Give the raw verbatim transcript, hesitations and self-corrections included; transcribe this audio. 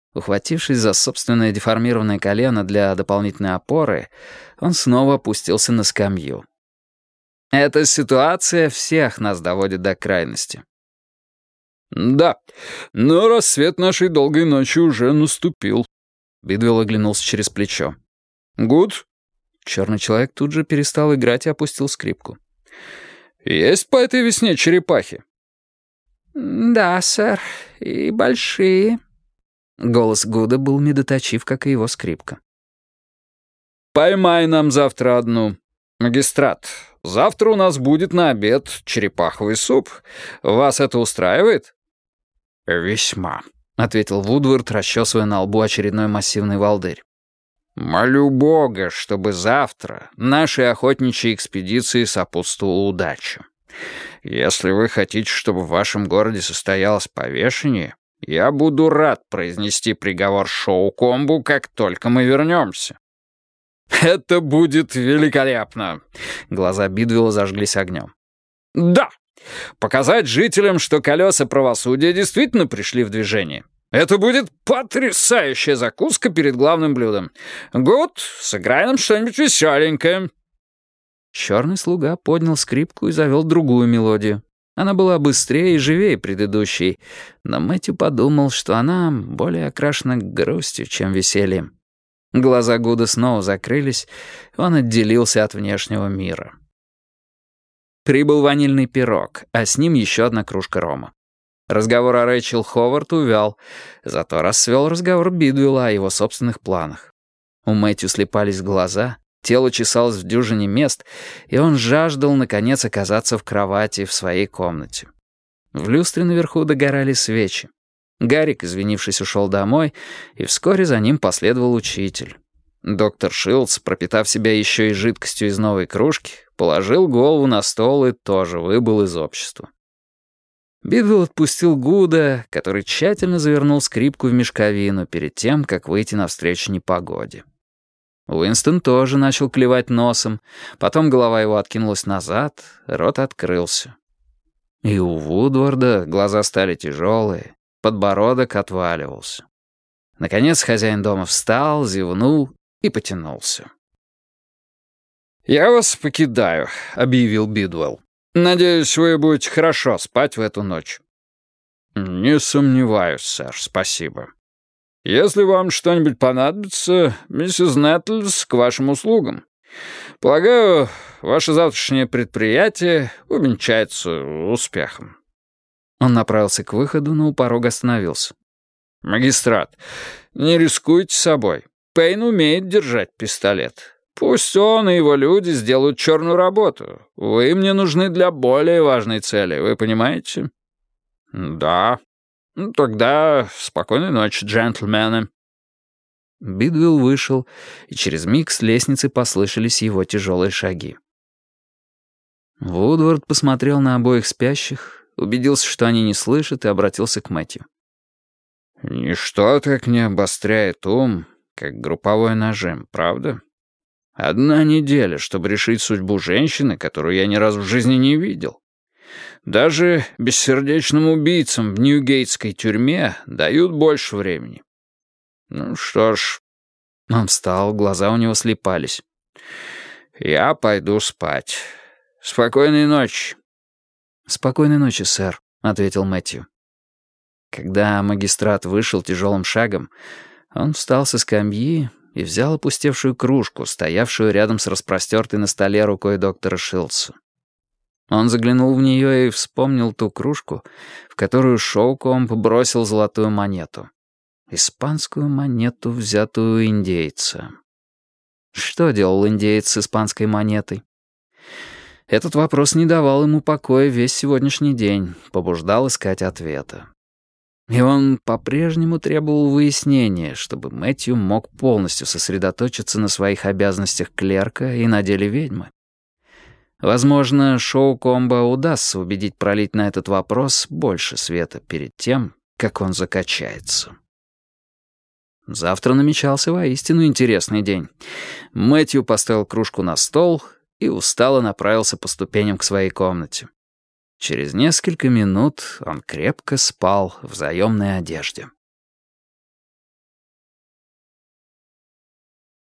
Ухватившись за собственное деформированное колено для дополнительной опоры, он снова опустился на скамью. Эта ситуация всех нас доводит до крайности. «Да, но рассвет нашей долгой ночи уже наступил», — Бидвелл оглянулся через плечо. «Гуд?» Черный человек тут же перестал играть и опустил скрипку. «Есть по этой весне черепахи?» «Да, сэр, и большие». Голос Гуда был медоточив, как и его скрипка. «Поймай нам завтра одну. Магистрат, завтра у нас будет на обед черепаховый суп. Вас это устраивает?» «Весьма», — ответил Вудвард, расчесывая на лбу очередной массивный волдырь. «Молю Бога, чтобы завтра нашей охотничьей экспедиции сопутствовала удача. Если вы хотите, чтобы в вашем городе состоялось повешение, я буду рад произнести приговор Шоу-Комбу, как только мы вернемся». «Это будет великолепно!» Глаза Бидвелла зажглись огнем. «Да! Показать жителям, что колеса правосудия действительно пришли в движение. Это будет потрясающая закуска перед главным блюдом. Гуд, сыграй нам что-нибудь веселенькое». Черный слуга поднял скрипку и завел другую мелодию. Она была быстрее и живее предыдущей, но Мэтью подумал, что она более окрашена грустью, чем весельем. Глаза Гуда снова закрылись, он отделился от внешнего мира. Прибыл ванильный пирог, а с ним еще одна кружка рома. Разговор о Рэйчел Ховард увял, зато расцвел разговор Бидвелла о его собственных планах. У Мэтью слепались глаза, тело чесалось в дюжине мест, и он жаждал, наконец, оказаться в кровати в своей комнате. В люстре наверху догорали свечи. Гарик, извинившись, ушел домой, и вскоре за ним последовал учитель. Доктор Шилдс, пропитав себя еще и жидкостью из новой кружки, положил голову на стол и тоже выбыл из общества. Бидвелл отпустил Гуда, который тщательно завернул скрипку в мешковину перед тем, как выйти навстречу непогоде. Уинстон тоже начал клевать носом, потом голова его откинулась назад, рот открылся. И у Вудварда глаза стали тяжелые, подбородок отваливался. Наконец хозяин дома встал, зевнул и потянулся. «Я вас покидаю», — объявил Бидвелл. «Надеюсь, вы будете хорошо спать в эту ночь». «Не сомневаюсь, сэр, спасибо». «Если вам что-нибудь понадобится, миссис Нэттлс к вашим услугам. Полагаю, ваше завтрашнее предприятие увенчается успехом». Он направился к выходу, но у порога остановился. «Магистрат, не рискуйте собой. Пейн умеет держать пистолет. Пусть он и его люди сделают черную работу. Вы мне нужны для более важной цели, вы понимаете?» «Да». Ну, «Тогда спокойной ночи, джентльмены». Бидвелл вышел, и через миг с лестницы послышались его тяжелые шаги. Вудвард посмотрел на обоих спящих, убедился, что они не слышат, и обратился к Мэтью. «Ничто так не обостряет ум, как групповой нажим, правда? Одна неделя, чтобы решить судьбу женщины, которую я ни разу в жизни не видел. Даже бессердечным убийцам в Ньюгейтской тюрьме дают больше времени. Ну что ж...» Он встал, глаза у него слепались. «Я пойду спать. Спокойной ночи». «Спокойной ночи, сэр», — ответил Мэтью. Когда магистрат вышел тяжелым шагом, он встал со скамьи и взял опустевшую кружку, стоявшую рядом с распростертой на столе рукой доктора Шилдса. Он заглянул в нее и вспомнил ту кружку, в которую Шоу-Комб бросил золотую монету. Испанскую монету, взятую у индейца. Что делал индеец с испанской монетой? Этот вопрос не давал ему покоя весь сегодняшний день, побуждал искать ответа. И он по-прежнему требовал выяснения, чтобы Мэтью мог полностью сосредоточиться на своих обязанностях клерка и на деле ведьмы. Возможно, Шоу-Комбо удастся убедить пролить на этот вопрос больше света перед тем, как он закачается. Завтра намечался воистину интересный день. Мэтью поставил кружку на стол и устало направился по ступеням к своей комнате. Через несколько минут он крепко спал в заемной одежде.